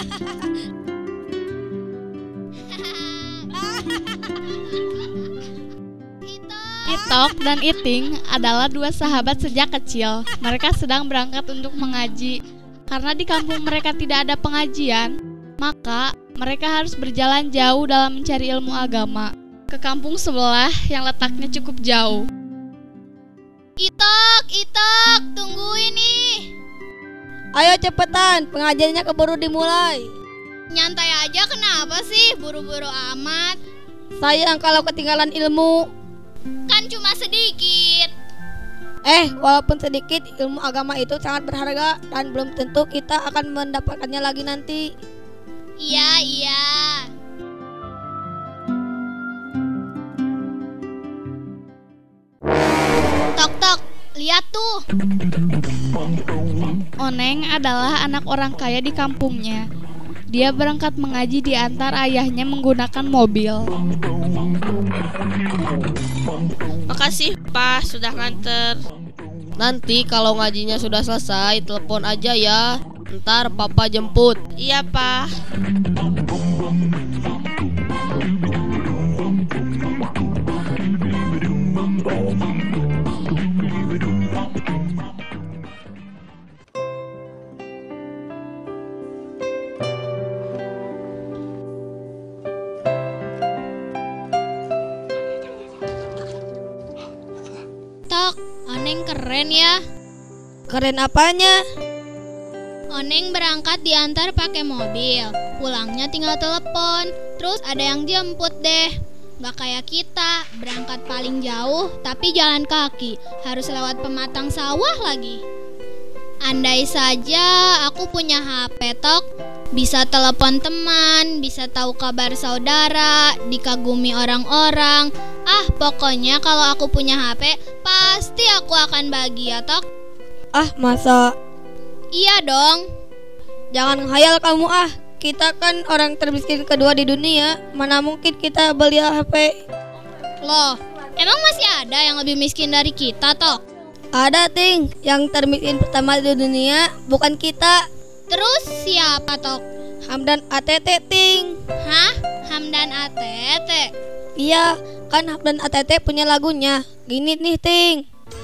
Itok dan Iting adalah dua sahabat sejak kecil. Mereka sedang berangkat untuk mengaji. Karena di kampung mereka tidak ada pengajian, maka mereka harus berjalan jauh dalam mencari ilmu agama ke kampung sebelah yang letaknya cukup jauh. Itok, tungguin nih. Ayo cepetan, pengajiannya keburu dimulai. Nyantai aja, kenapa sih buru-buru amat? Sayang kalau ketinggalan ilmu. Kan cuma sedikit. Walaupun sedikit, ilmu agama itu sangat berharga dan belum tentu kita akan mendapatkannya lagi nanti. Iya. Tok, lihat tuh. Oneng adalah anak orang kaya di kampungnya. Dia berangkat mengaji diantar ayahnya menggunakan mobil. Makasih Pak sudah nganter. Nanti kalau ngajinya sudah selesai, telepon aja ya. Ntar Papa jemput. Iya Pak. Tok, Oneng keren ya. Keren apanya? Oneng berangkat diantar pakai mobil, pulangnya tinggal telepon, terus ada yang jemput deh. Gak kayak kita, berangkat paling jauh tapi jalan kaki, harus lewat pematang sawah lagi. Andai saja aku punya HP, Tok, bisa telepon teman, bisa tahu kabar saudara, dikagumi orang-orang. Pokoknya kalau aku punya HP, pasti aku akan bahagia, Tok. Masa? Iya dong. Jangan khayal kamu Kita kan orang termiskin kedua di dunia. Mana mungkin kita beli HP? Loh, emang masih ada yang lebih miskin dari kita, Tok? Ada, Ting. Yang termiskin pertama di dunia bukan kita. Terus siapa, Tok? Hamdan ATT, Ting. Hah? Hamdan ATT? Iya, kan Hamdan ATT punya lagunya. Gini nih, Ting.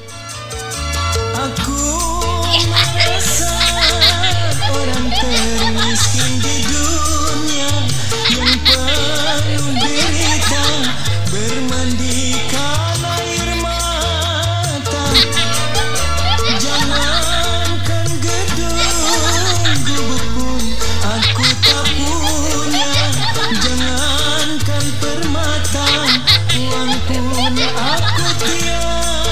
Aku merasa orang termiskin di dunia yang penuh derita, bermandikan air mata. Jangankan gedung gubuk pun aku tak punya, jangankan permata, uang pun aku tiada.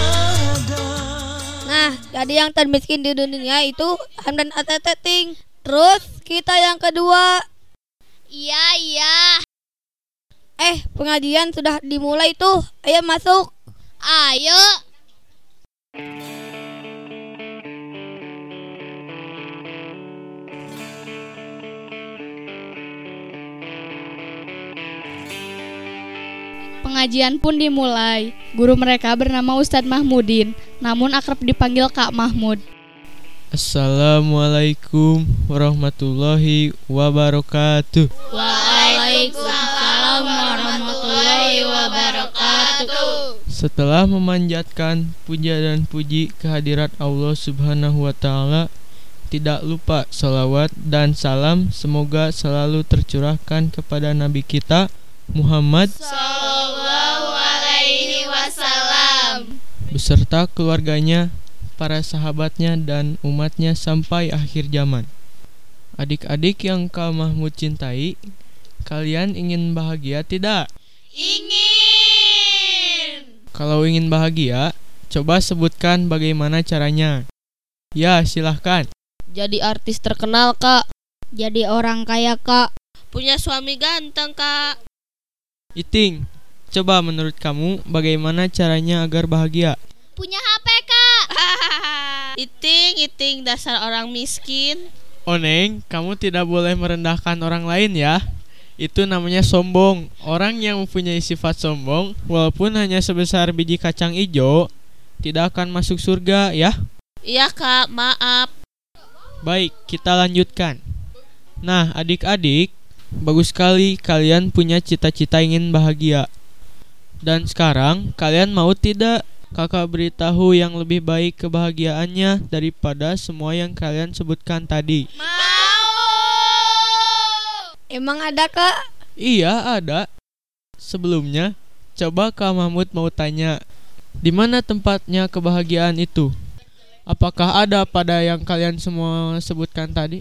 Jadi yang termiskin di dunia itu Hamdan ATT, Ting. Terus kita yang kedua. Iya. Pengajian sudah dimulai tuh. Ayo masuk. Ayo. Pengajian pun dimulai. Guru mereka bernama Ustadz Mahmudin, namun akrab dipanggil Kak Mahmud. Assalamualaikum warahmatullahi wabarakatuh. Waalaikumsalam warahmatullahi wabarakatuh. Setelah memanjatkan puja dan puji kehadirat Allah Subhanahu wa Ta'ala, tidak lupa salawat dan salam semoga selalu tercurahkan kepada Nabi kita Muhammad Sallallahu alaihi wasallam beserta keluarganya, para sahabatnya dan umatnya sampai akhir zaman. Adik-adik yang Kak Mahmud cintai, kalian ingin bahagia tidak? Ingin. Kalau ingin bahagia, coba sebutkan bagaimana caranya. Ya, silahkan. Jadi artis terkenal, Kak. Jadi orang kaya, Kak. Punya suami ganteng, Kak. Iting, coba menurut kamu bagaimana caranya agar bahagia? Punya HP, Kak. Iting, dasar orang miskin. Oneng, kamu tidak boleh merendahkan orang lain ya. Itu namanya sombong. Orang yang mempunyai sifat sombong, walaupun hanya sebesar biji kacang ijo, tidak akan masuk surga ya. Iya, Kak, maaf. Baik, kita lanjutkan. Nah, adik-adik, bagus sekali kalian punya cita-cita ingin bahagia. Dan sekarang kalian mau tidak kakak beritahu yang lebih baik kebahagiaannya daripada semua yang kalian sebutkan tadi? Emang ada Kak? Iya, ada. Sebelumnya, coba Kak Mahmud mau tanya, di mana tempatnya kebahagiaan itu? Apakah ada pada yang kalian semua sebutkan tadi?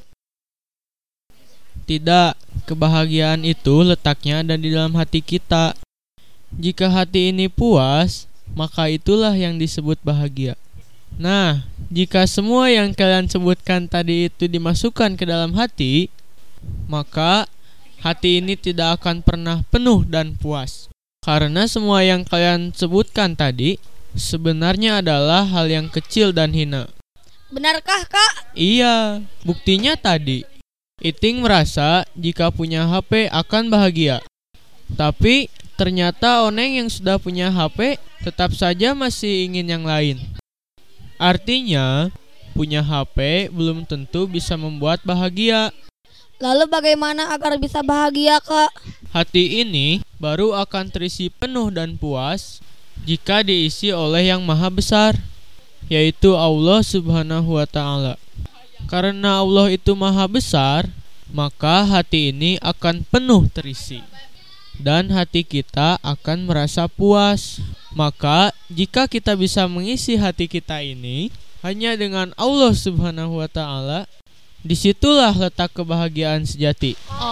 Tidak, kebahagiaan itu letaknya ada di dalam hati kita. Jika hati ini puas, maka itulah yang disebut bahagia. Nah, jika semua yang kalian sebutkan tadi itu dimasukkan ke dalam hati, maka hati ini tidak akan pernah penuh dan puas. Karena semua yang kalian sebutkan tadi sebenarnya adalah hal yang kecil dan hina. Benarkah Kak? Iya, buktinya tadi Iting merasa jika punya HP akan bahagia. Tapi ternyata Oneng yang sudah punya HP tetap saja masih ingin yang lain. Artinya, punya HP belum tentu bisa membuat bahagia. Lalu bagaimana agar bisa bahagia Kak? Hati ini baru akan terisi penuh dan puas jika diisi oleh yang maha besar, yaitu Allah Subhanahu wa Ta'ala. Karena Allah itu maha besar, maka hati ini akan penuh terisi dan hati kita akan merasa puas. Maka jika kita bisa mengisi hati kita ini hanya dengan Allah Subhanahu wa Ta'ala, disitulah letak kebahagiaan sejati.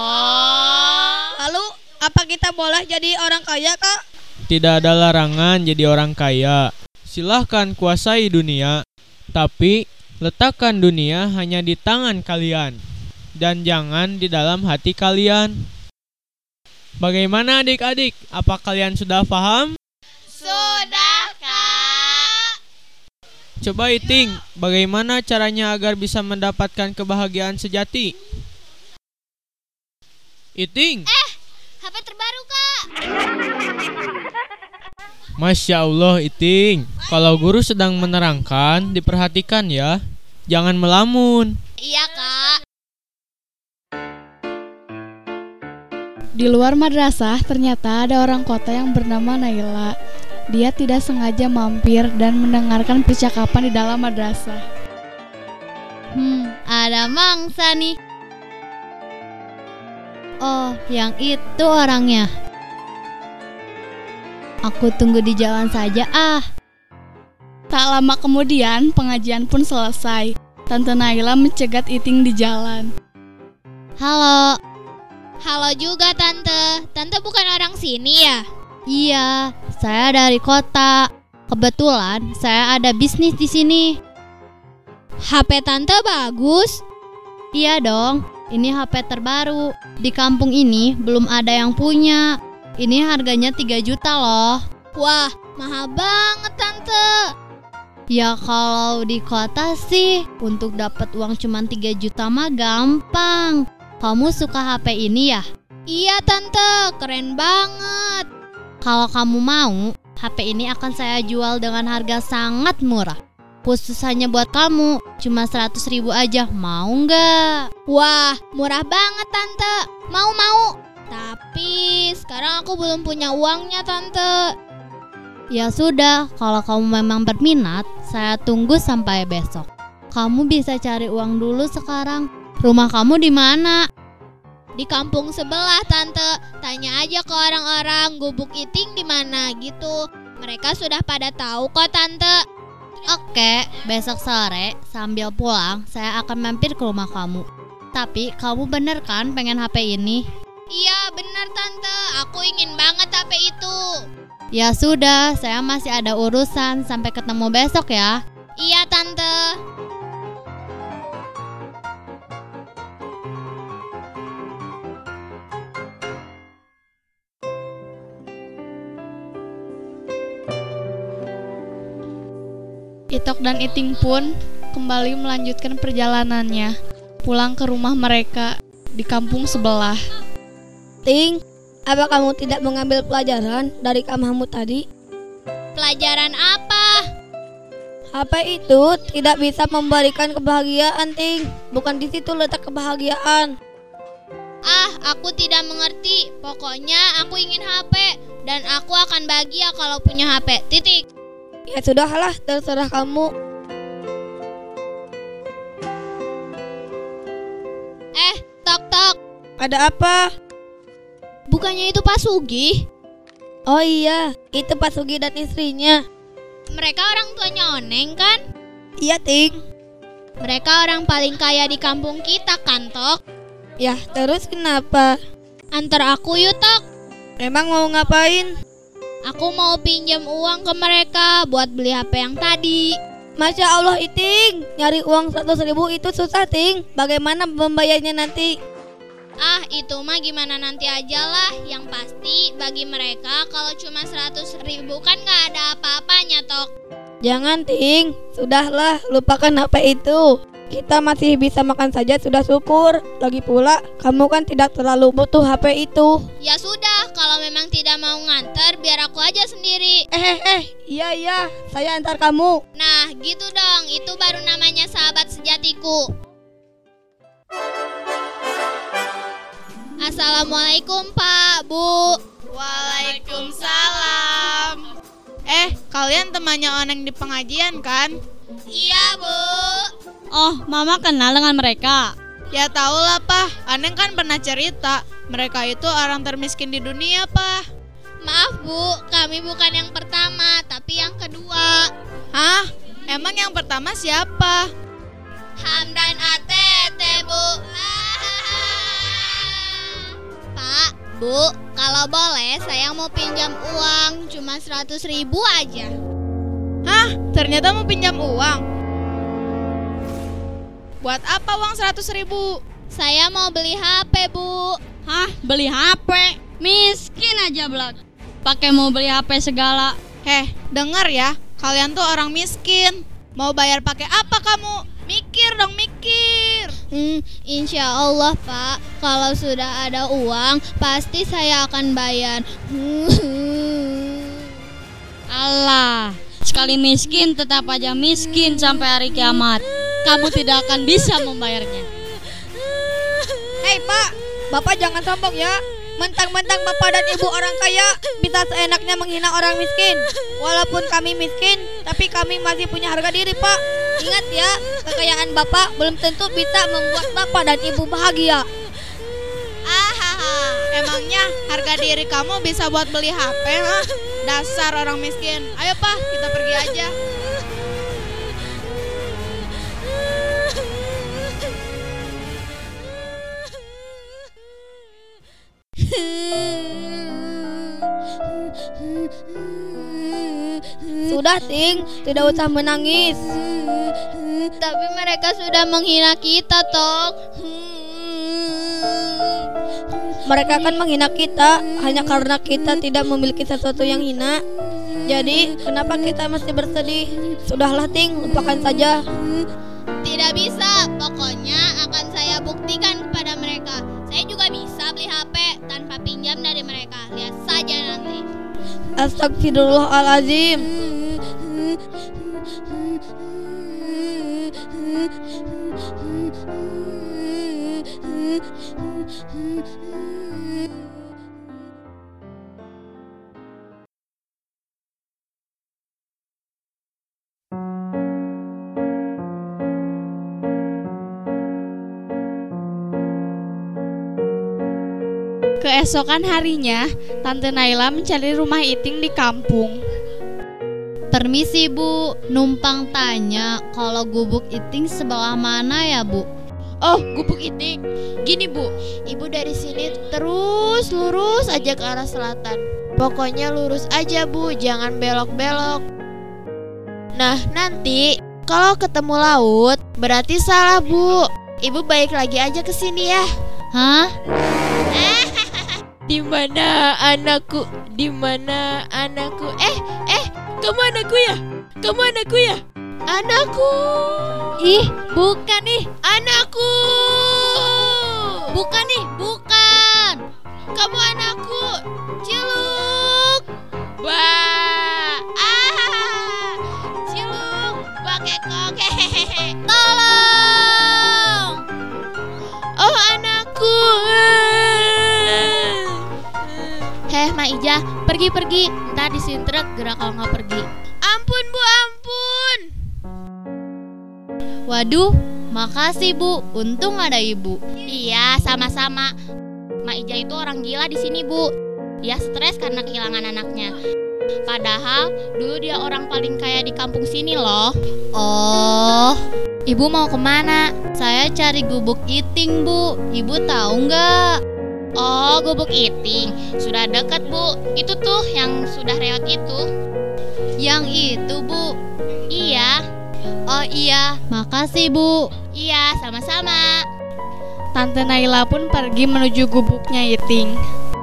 Lalu apa kita boleh jadi orang kaya Kak? Tidak ada larangan jadi orang kaya. Silahkan kuasai dunia, tapi letakkan dunia hanya di tangan kalian dan jangan di dalam hati kalian. Bagaimana adik-adik? Apa kalian sudah paham? Sudah, Kak. Coba Iting, bagaimana caranya agar bisa mendapatkan kebahagiaan sejati? Iting. HP terbaru, Kak. Masya Allah Iting, kalau guru sedang menerangkan, diperhatikan ya. Jangan melamun. Iya, Kak. Di luar madrasah ternyata ada orang kota yang bernama Naila. Dia tidak sengaja mampir dan mendengarkan percakapan di dalam madrasah. Ada mangsa nih. Oh, yang itu orangnya. Aku tunggu di jalan saja ah. Tak lama kemudian pengajian pun selesai. Tante Naila mencegat Iting di jalan. Halo. Halo juga Tante. Tante bukan orang sini ya? Iya, saya dari kota. Kebetulan saya ada bisnis di sini. HP Tante bagus. Iya dong, ini HP terbaru. Di kampung ini belum ada yang punya. Ini harganya 3 juta loh. Wah, mahal banget Tante. Ya kalau di kota sih untuk dapat uang cuma 3 juta mah gampang. Kamu suka HP ini ya? Iya Tante, keren banget. Kalau kamu mau, HP ini akan saya jual dengan harga sangat murah. Khusus hanya buat kamu, cuma 100.000 aja, mau nggak? Wah, murah banget Tante, mau. Tapi sekarang aku belum punya uangnya Tante. Ya sudah, kalau kamu memang berminat, saya tunggu sampai besok. Kamu bisa cari uang dulu sekarang. Rumah kamu di mana? Di kampung sebelah Tante. Tanya aja ke orang-orang Gubuk Iting di mana gitu. Mereka sudah pada tahu kok Tante. Oke, besok sore sambil pulang saya akan mampir ke rumah kamu. Tapi kamu bener kan pengen HP ini? Iya bener Tante, aku ingin banget HP itu. Ya sudah, saya masih ada urusan. Sampai ketemu besok ya. Iya Tante. Itok dan Iting pun kembali melanjutkan perjalanannya, pulang ke rumah mereka di kampung sebelah. Ting, apa kamu tidak mengambil pelajaran dari Kak Mahmud tadi? Pelajaran apa? HP itu tidak bisa memberikan kebahagiaan, Ting. Bukan di situ letak kebahagiaan. Aku tidak mengerti. Pokoknya aku ingin HP. Dan aku akan bahagia kalau punya HP. Titik. Ya sudahlah, terserah kamu. Tok tok. Ada apa? Bukannya itu Pak Sugi? Oh iya, itu Pak Sugi dan istrinya. Mereka orang tuanya Oneng kan? Iya, Ting. Mereka orang paling kaya di kampung kita kan, Tok? Ya, terus kenapa? Antar aku yuk, Tok. Emang mau ngapain? Aku mau pinjam uang ke mereka buat beli HP yang tadi. Masya Allah, Iting. Nyari uang 100.000 itu susah, Ting. Bagaimana membayarnya nanti? Itu mah gimana nanti aja lah. Yang pasti bagi mereka kalau cuma 100.000 kan gak ada apa-apanya, Tok. Jangan, Ting. Sudahlah, lupakan HP itu. Kita masih bisa makan saja sudah syukur. Lagi pula, kamu kan tidak terlalu butuh HP itu. Ya sudah, kalau memang tidak mau nganter, biar aku aja sendiri. Iya, saya antar kamu. Nah, gitu dong. Itu baru namanya sahabat sejatiku. Assalamualaikum, Pak, Bu. Waalaikumsalam. Kalian temannya Oneng di pengajian kan? Iya, Bu. Oh, Mama kenal dengan mereka. Ya tahulah, Pak. Oneng kan pernah cerita. Mereka itu orang termiskin di dunia, Pak. Maaf, Bu. Kami bukan yang pertama, tapi yang kedua. Hah? Emang yang pertama siapa? Hamdan Atete, Bu. Pak, Bu, kalau boleh saya mau pinjam uang cuma 100.000 aja. Hah? Ternyata mau pinjam uang? Buat apa uang 100.000? Saya mau beli HP, Bu. Hah? Beli HP? Miskin aja belak. Pakai mau beli HP segala. Dengar ya. Kalian tuh orang miskin. Mau bayar pakai apa kamu? Mikir dong, mikir. Insya Allah, Pak. Kalau sudah ada uang, pasti saya akan bayar. Allah, sekali miskin tetap aja miskin sampai hari kiamat. Kamu tidak akan bisa membayarnya. Hei, Pak. Bapak jangan sombong ya. Mentang-mentang Bapak dan Ibu orang kaya bisa seenaknya menghina orang miskin. Walaupun kami miskin, tapi kami masih punya harga diri, Pak. Ingat ya, kekayaan Bapak belum tentu bisa membuat Bapak dan Ibu bahagia. Emangnya harga diri kamu bisa buat beli HP, ha? Dasar orang miskin. Ayo, Pak, kita pergi aja. Sudah, Ting, tidak usah menangis. Tapi mereka sudah menghina kita, Tok. Mereka akan menghina kita hanya karena kita tidak memiliki sesuatu yang hina. Jadi, kenapa kita masih bersedih? Sudahlah, Ting, lupakan saja. Tidak bisa. Pokoknya akan saya buktikan kepada mereka. Saya juga bisa beli HP tanpa pinjam dari mereka. Lihat saja nanti. Astagfirullahaladzim. Keesokan harinya, Tante Naila mencari rumah Iting di kampung. Permisi, Bu, numpang tanya kalau gubuk Iting sebelah mana ya, Bu? Oh, gubuk Iting. Gini, Bu. Ibu dari sini terus lurus aja ke arah selatan. Pokoknya lurus aja, Bu, jangan belok-belok. Nah, nanti kalau ketemu laut, berarti salah, Bu. Ibu balik lagi aja ke sini ya. Hah? Di mana anakku? Di mana anakku? Kemanaku ya? Kemanaku ya? Anakku. Ih, bukan nih. Anakku. Bukan nih, bukan. Kamu anakku. Ciluk. Wah. Ciluk. Bakekok. Tolong. Oh, anakku. aja. Pergi. Ntar disintrek gerak kalau nggak pergi. Ampun Bu, ampun. Waduh, makasih Bu. Untung ada ibu. Iya, sama-sama. Mak Ija itu orang gila di sini, Bu. Dia stres karena kehilangan anaknya. Padahal dulu dia orang paling kaya di kampung sini loh. Oh, ibu mau kemana? Saya cari gubuk iting, Bu. Ibu tahu nggak? Oh, gubuk iting. Sudah dekat, Bu. Itu tuh yang sudah reot itu. Yang itu, Bu. Iya. Oh iya, makasih Bu. Iya, sama-sama. Tante Naila pun pergi menuju gubuknya Iting.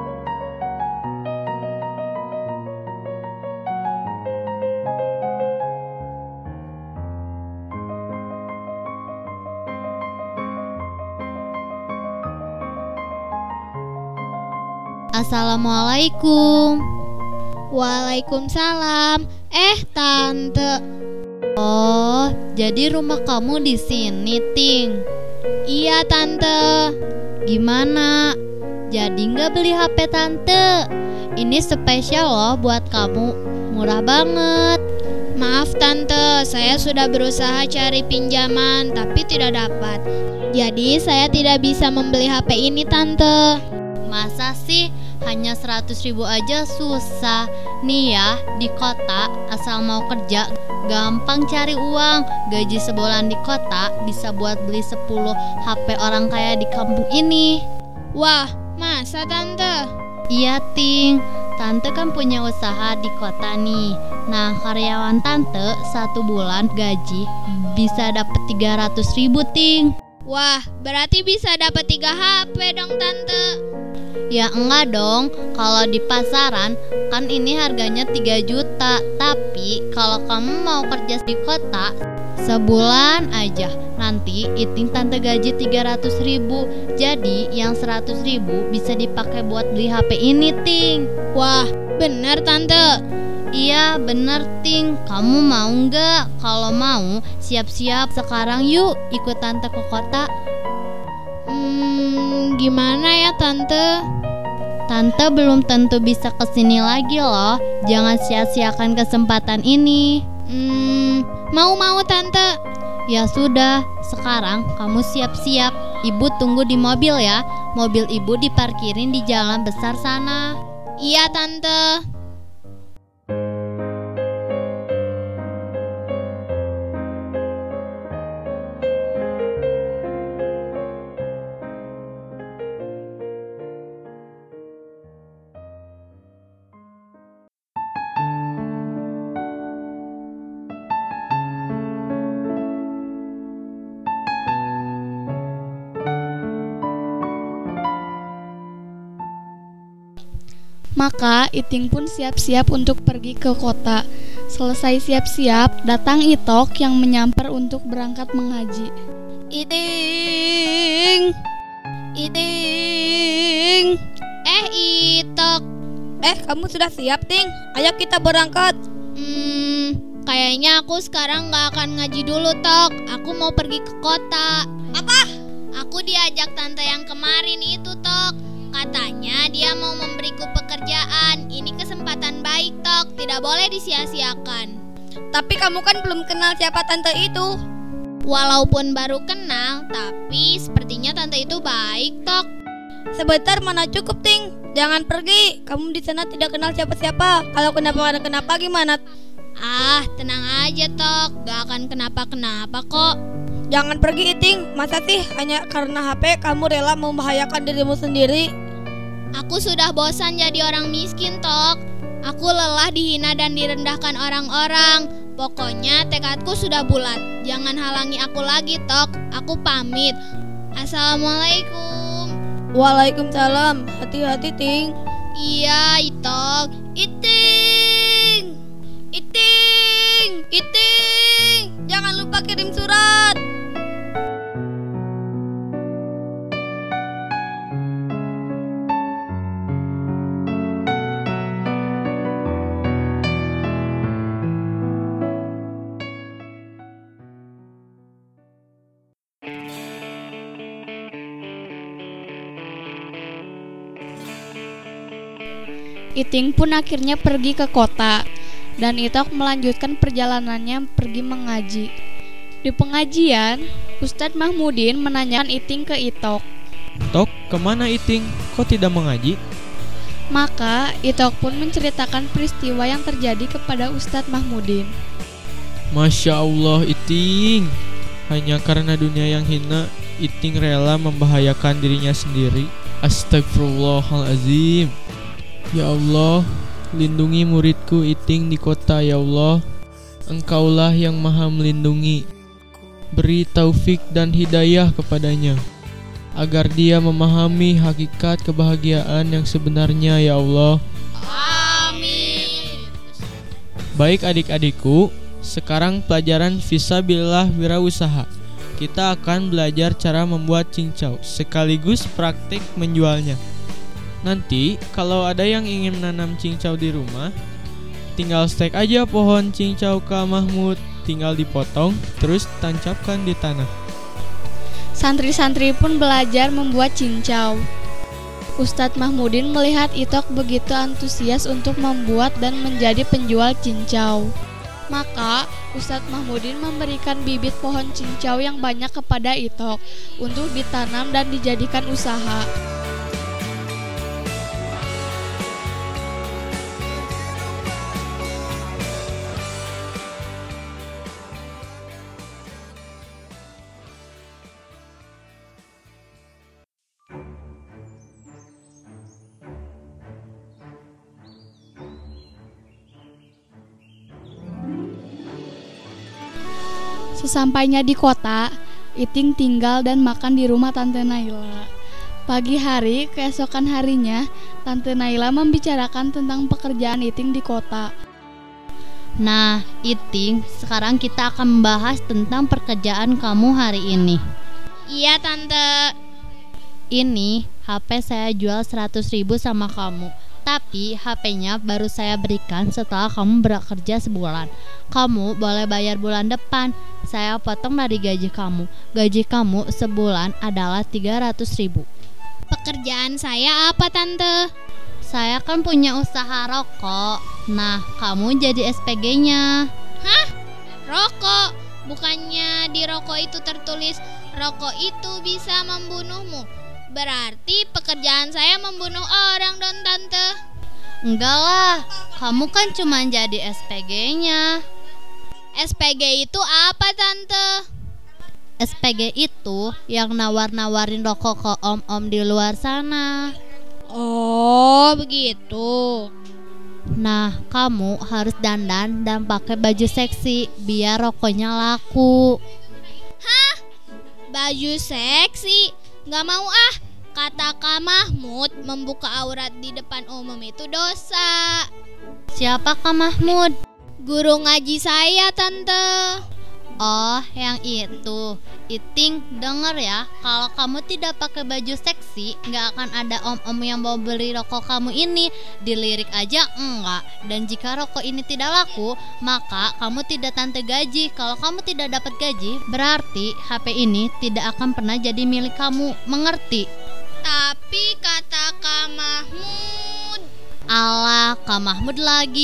Assalamualaikum. Waalaikumsalam. Tante. Oh, jadi rumah kamu di sini, Ting? Iya, Tante. Gimana? Jadi nggak beli HP Tante? Ini spesial loh buat kamu, murah banget. Maaf, Tante. Saya sudah berusaha cari pinjaman, tapi tidak dapat. Jadi saya tidak bisa membeli HP ini, Tante. Masa sih? Hanya 100.000 aja susah. Nih ya, di kota asal mau kerja gampang cari uang. Gaji sebulan di kota bisa buat beli 10 HP orang kaya di kampung ini. Wah, masa, Tante? Iya, Ting. Tante kan punya usaha di kota nih. Nah, karyawan Tante 1 bulan gaji bisa dapat 300.000, Ting. Wah, berarti bisa dapat 3 HP dong, Tante. Ya enggak dong, kalau di pasaran kan ini harganya 3 juta. Tapi kalau kamu mau kerja di kota sebulan aja, nanti Iting Tante gaji 300.000. Jadi yang 100.000 bisa dipakai buat beli HP ini, Ting. Wah, bener, Tante. Iya bener, Ting. Kamu mau nggak? Kalau mau, siap-siap sekarang yuk ikut Tante ke kota. Gimana ya, Tante? Tante belum tentu bisa kesini lagi loh. Jangan sia-siakan kesempatan ini. Mau, Tante. Ya sudah, sekarang kamu siap-siap. Ibu tunggu di mobil ya. Mobil ibu diparkirin di jalan besar sana. Iya, Tante. Maka Iting pun siap-siap untuk pergi ke kota. Selesai siap-siap, datang Itok yang menyamper untuk berangkat mengaji. Iting. Itok. Kamu sudah siap, Ting? Ayo kita berangkat. Kayaknya aku sekarang gak akan ngaji dulu, Tok. Aku mau pergi ke kota. Apa? Aku diajak tante yang kemarin itu, Tok. Katanya dia mau memberiku pekerjaan. Ini kesempatan baik, Tok. Tidak boleh disia-siakan. Tapi kamu kan belum kenal siapa tante itu. Walaupun baru kenal, tapi sepertinya tante itu baik, Tok. Sebentar mana cukup, Ting. Jangan pergi. Kamu di sana tidak kenal siapa-siapa. Kalau kenapa gimana? Tenang aja, Tok. Gak akan kenapa-kenapa kok. Jangan pergi, Iting. Masa sih hanya karena HP kamu rela membahayakan dirimu sendiri? Aku sudah bosan jadi orang miskin, Tok. Aku lelah dihina dan direndahkan orang-orang. Pokoknya tekadku sudah bulat. Jangan halangi aku lagi, Tok. Aku pamit. Assalamualaikum. Waalaikumsalam. Hati-hati, Ting. Iya, Itok. Iting. Jangan lupa kirim surat. Iting pun akhirnya pergi ke kota, dan Itok melanjutkan perjalanannya pergi mengaji. Di pengajian, Ustadz Mahmudin menanyakan Iting ke Itok. Tok, kemana Iting? Kok tidak mengaji? Maka Itok pun menceritakan peristiwa yang terjadi kepada Ustadz Mahmudin. Masya Allah Iting, hanya karena dunia yang hina, Iting rela membahayakan dirinya sendiri. Astagfirullahalazim. Ya Allah, lindungi muridku Iting di kota ya Allah. Engkaulah yang maha melindungi. Beri taufik dan hidayah kepadanya, agar dia memahami hakikat kebahagiaan yang sebenarnya ya Allah. Amin. Baik adik-adikku, sekarang pelajaran Fisabilillah Wirausaha. Kita akan belajar cara membuat cincau sekaligus praktik menjualnya. Nanti kalau ada yang ingin menanam cincau di rumah, tinggal stek aja pohon cincau Kak Mahmud, tinggal dipotong terus tancapkan di tanah. Santri-santri pun belajar membuat cincau. Ustadz Mahmudin melihat Itok begitu antusias untuk membuat dan menjadi penjual cincau. Maka Ustadz Mahmudin memberikan bibit pohon cincau yang banyak kepada Itok untuk ditanam dan dijadikan usaha. Sesampainya di kota, Iting tinggal dan makan di rumah Tante Naila. Pagi hari, keesokan harinya, Tante Naila membicarakan tentang pekerjaan Iting di kota. Nah, Iting, sekarang kita akan membahas tentang pekerjaan kamu hari ini. Iya, Tante. Ini HP saya jual 100.000 sama kamu. Tapi HP-nya baru saya berikan setelah kamu bekerja sebulan. Kamu boleh bayar bulan depan. Saya potong dari gaji kamu. Gaji kamu sebulan adalah 300.000. Pekerjaan saya apa, Tante? Saya kan punya usaha rokok. Nah, kamu jadi SPG-nya. Hah? Rokok? Bukannya di rokok itu tertulis rokok itu bisa membunuhmu? Berarti pekerjaan saya membunuh orang dong, Tante. Enggak lah, kamu kan cuma jadi SPG-nya. SPG itu apa, Tante? SPG itu yang nawar-nawarin rokok ke om-om di luar sana. Oh, begitu. Nah, kamu harus dandan dan pakai baju seksi biar rokoknya laku. Hah? Baju seksi? Gak mau ah. Kata Kak Mahmud, membuka aurat di depan umum itu dosa. Siapa Kak Mahmud? Guru ngaji saya, Tante. Oh, yang itu. Iting, denger ya, kalau kamu tidak pakai baju seksi, gak akan ada om-om yang mau beli rokok kamu ini. Dilirik aja enggak. Dan jika rokok ini tidak laku, maka kamu tidak tante gaji. Kalau kamu tidak dapat gaji, berarti HP ini tidak akan pernah jadi milik kamu. Mengerti? Tapi kata Kak Mahmud. Alah, Kak Mahmud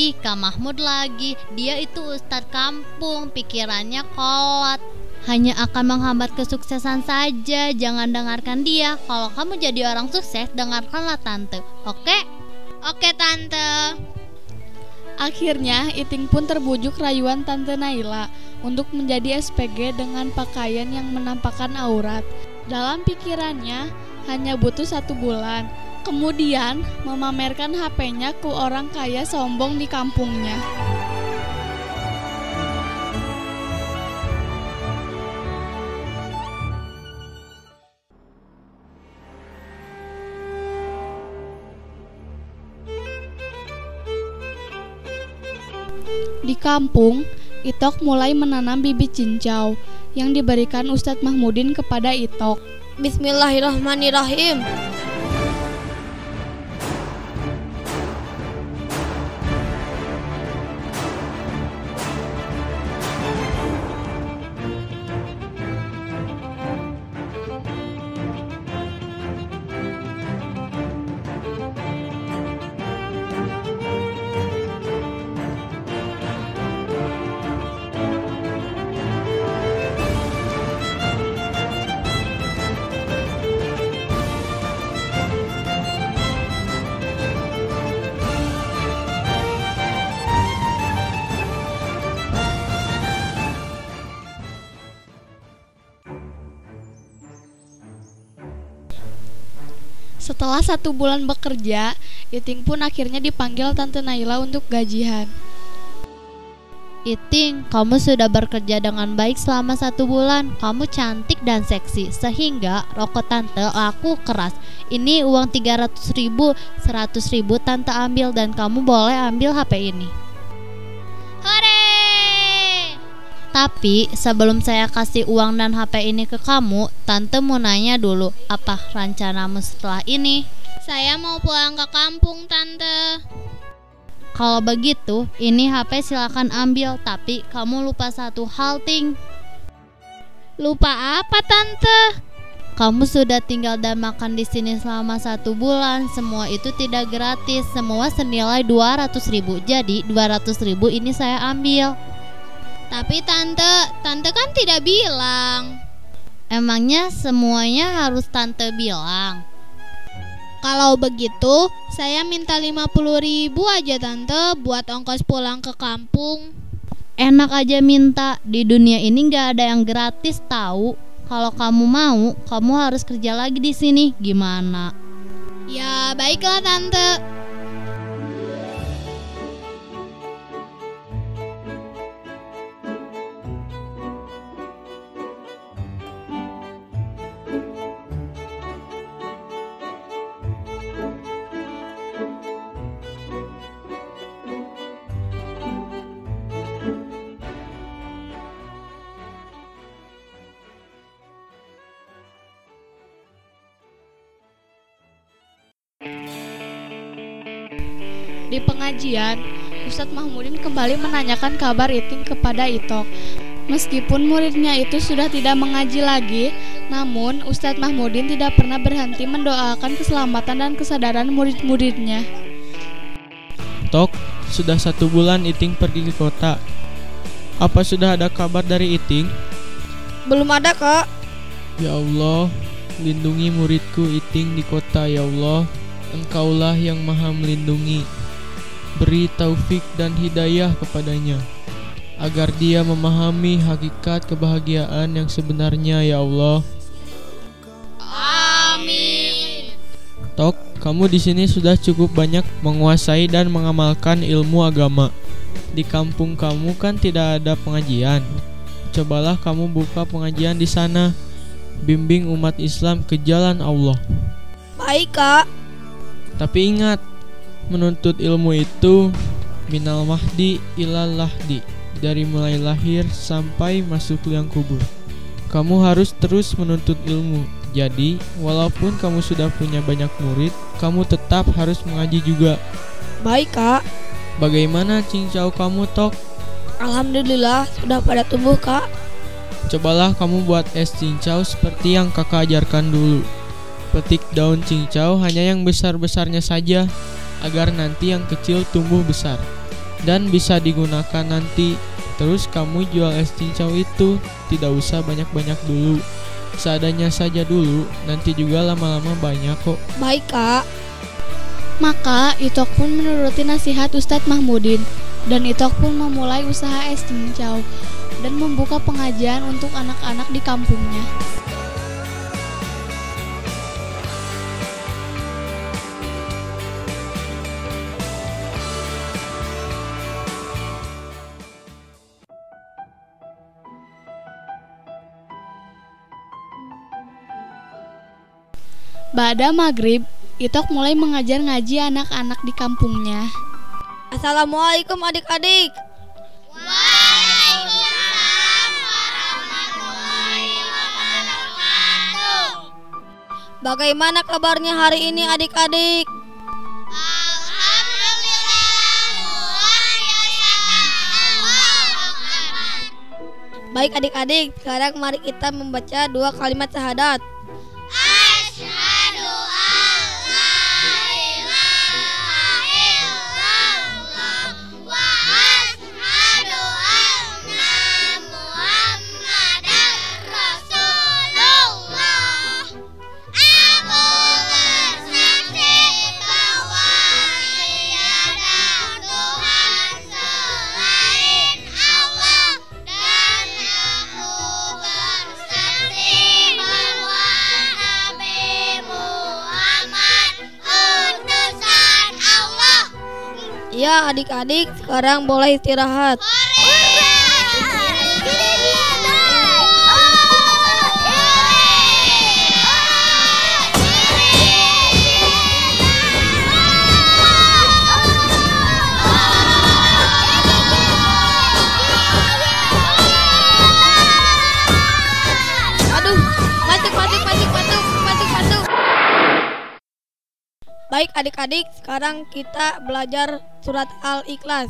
lagi. Dia itu ustadz kampung, pikirannya kolot. Hanya akan menghambat kesuksesan saja. Jangan dengarkan dia. Kalau kamu jadi orang sukses, dengarkanlah tante. Oke? Oke, Tante. Akhirnya, Iting pun terbujuk rayuan Tante Naila untuk menjadi SPG dengan pakaian yang menampakkan aurat. Dalam pikirannya, hanya butuh 1 bulan. Kemudian, memamerkan HP-nya ke orang kaya sombong di kampungnya. Di kampung, Itok mulai menanam bibit cincau yang diberikan Ustadz Mahmudin kepada Itok. Bismillahirrahmanirrahim. Setelah 1 bulan bekerja, Iting pun akhirnya dipanggil Tante Naila untuk gajian. Iting, kamu sudah bekerja dengan baik selama 1 bulan. Kamu cantik dan seksi, sehingga rokok tante laku keras. Ini uang 300.000, 100.000 tante ambil dan kamu boleh ambil HP ini. Hore! Tapi sebelum saya kasih uang dan HP ini ke kamu, tante mau nanya dulu, apa rencanamu setelah ini? Saya mau pulang ke kampung, Tante. Kalau begitu, ini HP silakan ambil, tapi kamu lupa satu hal, Ting. Lupa apa, Tante? Kamu sudah tinggal dan makan di sini selama 1 bulan. Semua itu tidak gratis, semua senilai 200.000. Jadi 200.000 ini saya ambil. Tapi Tante kan tidak bilang. Emangnya semuanya harus tante bilang? Kalau begitu, saya minta 50.000 aja, Tante, buat ongkos pulang ke kampung. Enak aja minta. Di dunia ini nggak ada yang gratis, tahu. Kalau kamu mau, kamu harus kerja lagi di sini. Gimana? Ya, baiklah, Tante. Di pengajian, Ustadz Mahmudin kembali menanyakan kabar Iting kepada Itok. Meskipun muridnya itu sudah tidak mengaji lagi, namun Ustadz Mahmudin tidak pernah berhenti mendoakan keselamatan dan kesadaran murid-muridnya. Tok, sudah 1 bulan Iting pergi ke kota. Apa sudah ada kabar dari Iting? Belum ada, Kak. Ya Allah, lindungi muridku Iting di kota, ya Allah. Engkaulah yang maha melindungi. Beri taufik dan hidayah kepadanya, agar dia memahami hakikat kebahagiaan yang sebenarnya, ya Allah. Amin. Tok, kamu di sini sudah cukup banyak menguasai dan mengamalkan ilmu agama. Di kampung kamu kan tidak ada pengajian. Cobalah kamu buka pengajian di sana. Bimbing umat Islam ke jalan Allah. Baik, Kak. Tapi ingat, menuntut ilmu itu minal mahdi ilal lahdi, dari mulai lahir sampai masuk liang kubur. Kamu harus terus menuntut ilmu. Jadi, walaupun kamu sudah punya banyak murid, kamu tetap harus mengaji juga. Baik, Kak. Bagaimana cincau kamu, Tok? Alhamdulillah sudah pada tumbuh, Kak. Cobalah kamu buat es cincau seperti yang kakak ajarkan dulu. Petik daun cincau hanya yang besar-besarnya saja, agar nanti yang kecil tumbuh besar dan bisa digunakan nanti. Terus kamu jual es cincau itu, tidak usah banyak-banyak dulu, seadanya saja dulu, nanti juga lama-lama banyak kok. Baik, Kak. Maka Itok pun menuruti nasihat Ustadz Mahmudin, dan Itok pun memulai usaha es cincau dan membuka pengajian untuk anak-anak di kampungnya. Ba'da maghrib, Itok mulai mengajar ngaji anak-anak di kampungnya. Assalamualaikum adik-adik. Waalaikumsalam warahmatullahi wabarakatuh. Bagaimana kabarnya hari ini adik-adik? Alhamdulillah, luar biasa. Allahu Akbar. Baik adik-adik, sekarang mari kita membaca 2 kalimat syahadat. Asyhadu an la ilaha illallah wa asyhadu anna Muhammadar Rasulullah. Aku bersaksi bahwa tiada Tuhan selain Allah, dan aku bersaksi bahwa Iya adik-adik, sekarang boleh istirahat. Aduh, masuk. Baik adik-adik, sekarang kita belajar surat Al-Ikhlas.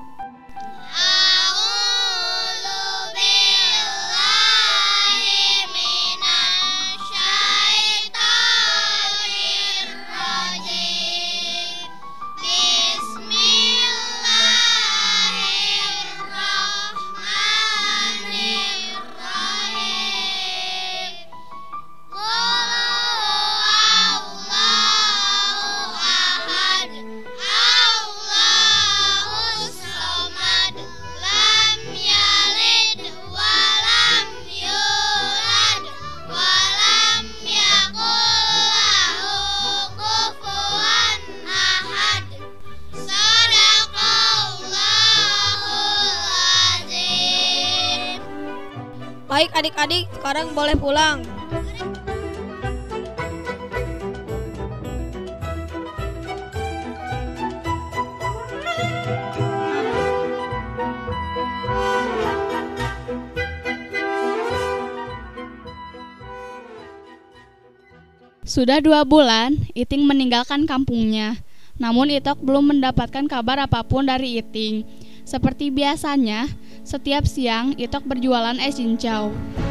Baik adik-adik, sekarang boleh pulang. Sudah 2 bulan, Iting meninggalkan kampungnya. Namun Itok belum mendapatkan kabar apapun dari Iting. Seperti biasanya, setiap siang Itok berjualan es cincau.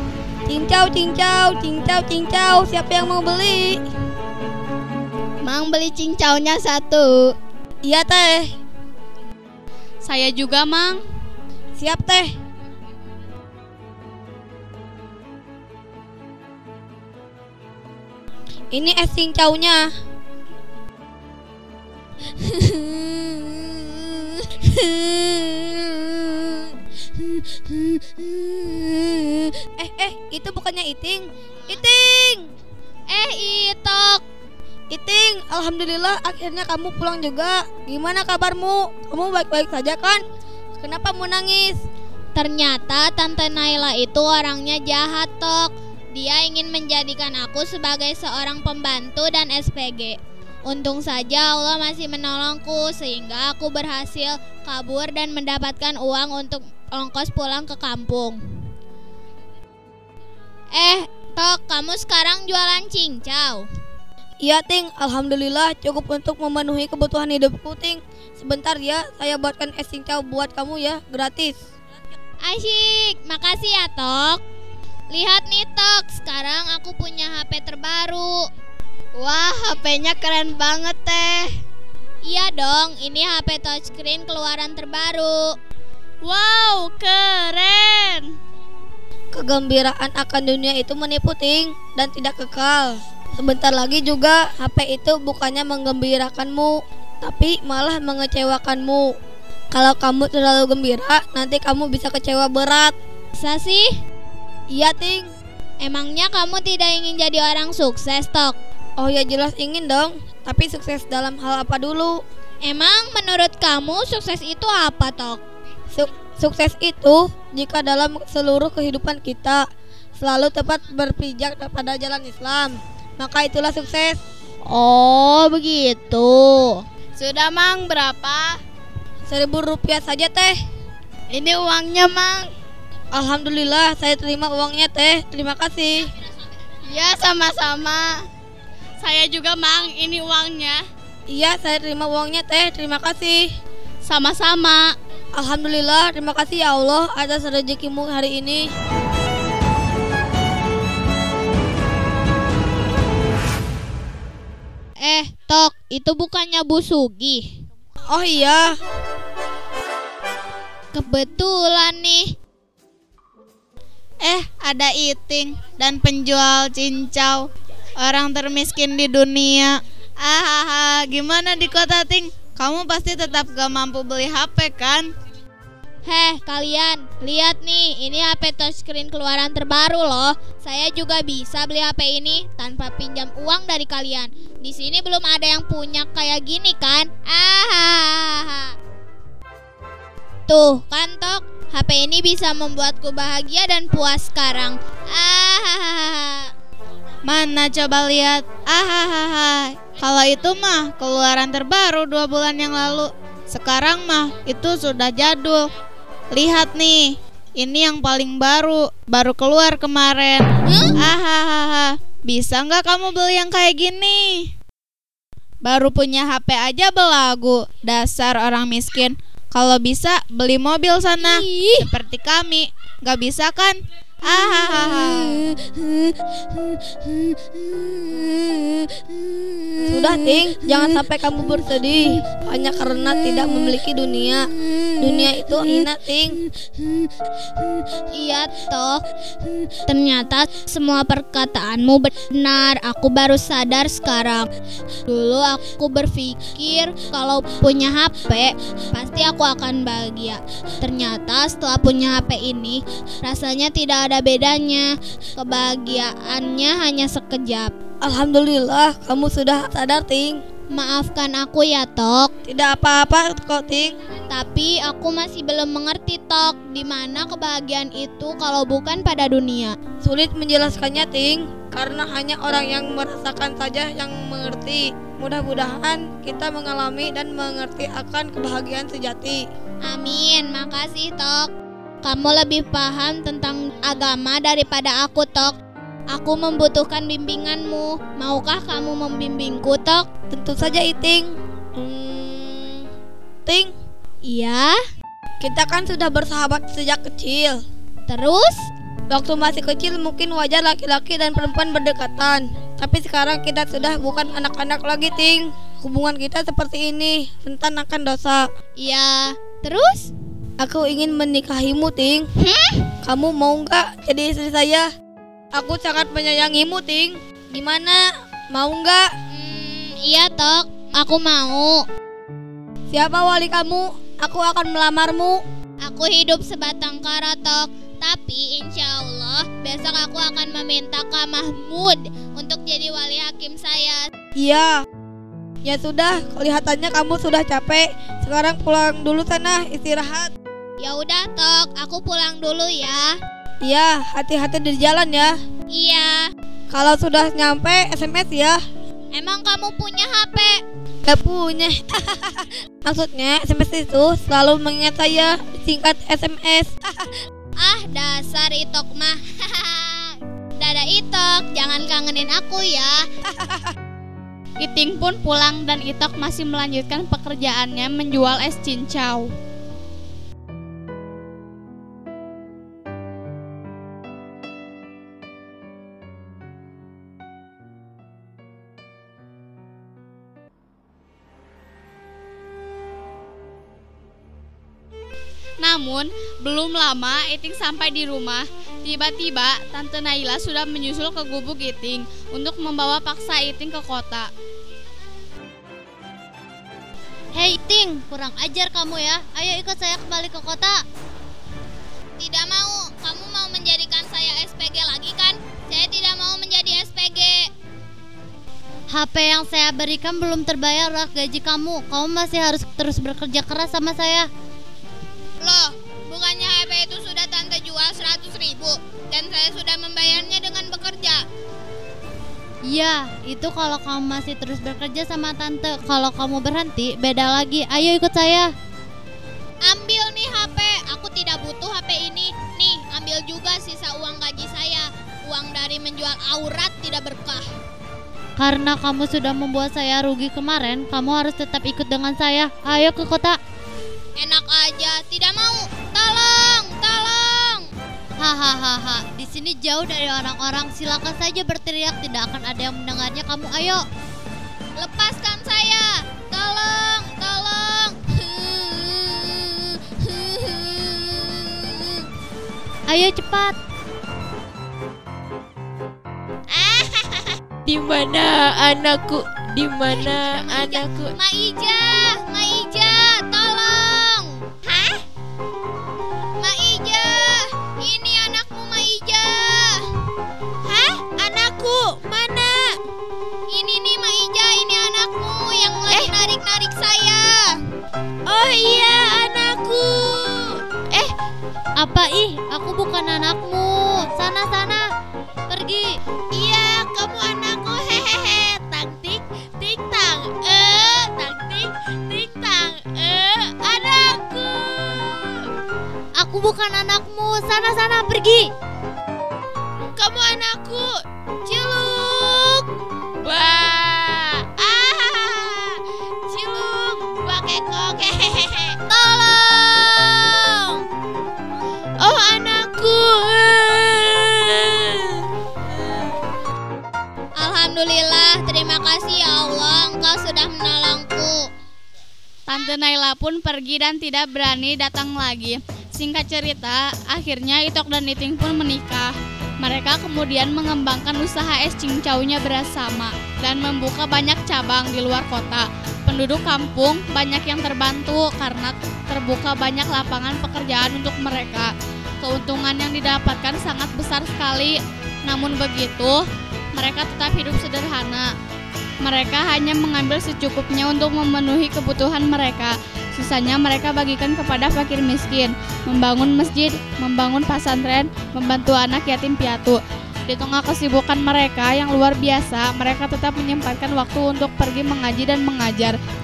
Cincau, siapa yang mau beli? Mang beli cincaunya 1. Iya teh. Saya juga, Mang. Siap teh. Ini es cincaunya. Itu bukannya Iting. Itok. Iting, alhamdulillah akhirnya kamu pulang juga. Gimana kabarmu? Kamu baik-baik saja kan? Kenapa mau nangis? Ternyata Tante Naila itu orangnya jahat, Tok. Dia ingin menjadikan aku sebagai seorang pembantu dan SPG. Untung saja Allah masih menolongku sehingga aku berhasil kabur dan mendapatkan uang untuk ongkos pulang ke kampung. Tok, kamu sekarang jualan cincau. Iya Ting, alhamdulillah cukup untuk memenuhi kebutuhan hidupku Ting. Sebentar ya, saya buatkan es cincau buat kamu ya, gratis. Asyik, makasih ya Tok. Lihat nih Tok, sekarang aku punya HP terbaru. Wah, HP-nya keren banget teh. Iya dong, ini HP touchscreen keluaran terbaru. Wow, keren. Kegembiraan akan dunia itu menipu Ting dan tidak kekal. Sebentar lagi juga HP itu bukannya menggembirakanmu, tapi malah mengecewakanmu. Kalau kamu terlalu gembira, nanti kamu bisa kecewa berat. Bisa sih? Iya Ting. Emangnya kamu tidak ingin jadi orang sukses, Tok? Oh ya jelas ingin dong, tapi sukses dalam hal apa dulu? Emang menurut kamu sukses itu apa, Tok? Sukses itu jika dalam seluruh kehidupan kita selalu tepat berpijak pada jalan Islam, maka itulah sukses. Oh begitu. Sudah Mang, berapa? 1.000 rupiah saja teh. Ini uangnya Mang. Alhamdulillah saya terima uangnya teh, terima kasih. Ya sama-sama. Saya juga Mang, ini uangnya. Iya saya terima uangnya teh, terima kasih. Sama-sama. Alhamdulillah, terima kasih ya Allah atas rezekimu hari ini. Tok, itu bukannya Bu Sugi? Oh iya. Kebetulan nih. Ada Iting dan penjual cincau, orang termiskin di dunia. Gimana di kota Ting? Kamu pasti tetap gak mampu beli HP kan? Kalian, lihat nih, ini HP touchscreen keluaran terbaru loh. Saya juga bisa beli HP ini tanpa pinjam uang dari kalian. Di sini belum ada yang punya kayak gini kan? Tuh kan Tok, HP ini bisa membuatku bahagia dan puas sekarang. Mana coba lihat. Kalau itu mah keluaran terbaru 2 bulan yang lalu. Sekarang mah itu sudah jadul. Lihat nih, ini yang paling baru keluar kemarin. Bisa nggak kamu beli yang kayak gini? Baru punya HP aja belagu. Dasar orang miskin. Kalau bisa beli mobil sana. Seperti kami. Nggak bisa kan? Sudah Ting, jangan sampai kamu bersedih hanya karena tidak memiliki dunia. Dunia itu hina Ting. Iya Tok, ternyata semua perkataanmu benar. Aku baru sadar sekarang. Dulu aku berpikir kalau punya HP pasti aku akan bahagia. Ternyata setelah punya HP ini rasanya tidak ada bedanya. Kebahagiaannya hanya sekejap. Alhamdulillah kamu sudah sadar Ting. Maafkan aku ya Tok. Tidak apa-apa kok Ting. Tapi aku masih belum mengerti Tok, di mana kebahagiaan itu kalau bukan pada dunia. Sulit menjelaskannya Ting, karena hanya orang yang merasakan saja yang mengerti. Mudah-mudahan kita mengalami dan mengerti akan kebahagiaan sejati. Amin, makasih Tok. Kamu lebih paham tentang agama daripada aku Tok. Aku membutuhkan bimbinganmu. Maukah kamu membimbingku Tok? Tentu saja Iting. Ting, Iya. kita kan sudah bersahabat sejak kecil. Terus? Waktu masih kecil mungkin wajar laki-laki dan perempuan berdekatan. Tapi sekarang kita sudah bukan anak-anak lagi Ting. Hubungan kita seperti ini, rentan akan dosa. Iya. Terus? Aku ingin menikahimu Ting. Kamu mau nggak jadi istri saya? Aku sangat menyayangimu Ting. Gimana? Mau nggak? Iya Tok, aku mau. Siapa wali kamu? Aku akan melamarmu. Aku hidup sebatang kara Tok. Tapi insya Allah besok aku akan meminta Kak Mahmud untuk jadi wali hakim saya. Iya. Ya sudah, kelihatannya kamu sudah capek. Sekarang pulang dulu sana, istirahat. Ya udah Tok, aku pulang dulu ya. Iya, hati-hati di jalan ya. Iya. Kalau sudah nyampe SMS ya. Emang kamu punya HP? Gak punya. Maksudnya SMS itu selalu mengingat saya, singkat SMS. Dasar Itok mah. Dadah Itok, jangan kangenin aku ya. Iting pun pulang dan Itok masih melanjutkan pekerjaannya menjual es cincau. Namun, belum lama Iting sampai di rumah. Tiba-tiba, Tante Naila sudah menyusul ke gubuk Iting untuk membawa paksa Iting ke kota. Hei Ting, kurang ajar kamu ya. Ayo ikut saya kembali ke kota. Tidak mau. Kamu mau menjadikan saya SPG lagi kan? Saya tidak mau menjadi SPG. HP yang saya berikan belum terbayar gaji kamu. Kamu masih harus terus bekerja keras sama saya. Loh, bukannya HP itu sudah Tante jual 100.000 dan saya sudah membayarnya dengan bekerja. Iya, itu kalau kamu masih terus bekerja sama Tante. Kalau kamu berhenti, beda lagi. Ayo ikut saya. Ambil nih HP, aku tidak butuh HP ini. Nih, ambil juga sisa uang gaji saya. Uang dari menjual aurat tidak berkah. Karena kamu sudah membuat saya rugi kemarin, kamu harus tetap ikut dengan saya. Ayo ke kota. Enak aja, tidak mau. Tolong, tolong. Hahaha, di sini jauh dari orang-orang. Silakan saja berteriak, tidak akan ada yang mendengarnya. Kamu ayo. Lepaskan saya. Tolong, tolong. Ayo cepat. Di mana anakku? Di mana anakku? Maija, tolong. Hah? Maija, ini anakmu Maija. Hah? Anakku? Mana? Ini nih Maija, ini anakmu yang lagi narik-narik saya. Oh iya, anakku. Apa ih, aku bukan anakmu. Sana, pergi. Iya, kamu anakku, hehehe. Tang tik tik tang, tang tik tik tang, anakku. Aku bukan anakmu. Sana, pergi. Kamu anakku, ciluk. Wah, ciluk, bakekok, hehehe. Tolong. Oh anakku. Alhamdulillah, terima kasih ya Allah, Engkau sudah menolongku. Tante Naila pun pergi dan tidak berani datang lagi. Singkat cerita, akhirnya Itok dan Iting pun menikah. Mereka kemudian mengembangkan usaha es cincaunya bersama dan membuka banyak cabang di luar kota. Penduduk kampung banyak yang terbantu karena terbuka banyak lapangan pekerjaan untuk mereka. Keuntungan yang didapatkan sangat besar sekali. Namun begitu, mereka tetap hidup sederhana. Mereka hanya mengambil secukupnya untuk memenuhi kebutuhan mereka. Sisanya mereka bagikan kepada fakir miskin, membangun masjid, membangun pesantren, membantu anak yatim piatu. Di tengah kesibukan mereka yang luar biasa, mereka tetap menyempatkan waktu untuk pergi mengaji dan mengajar.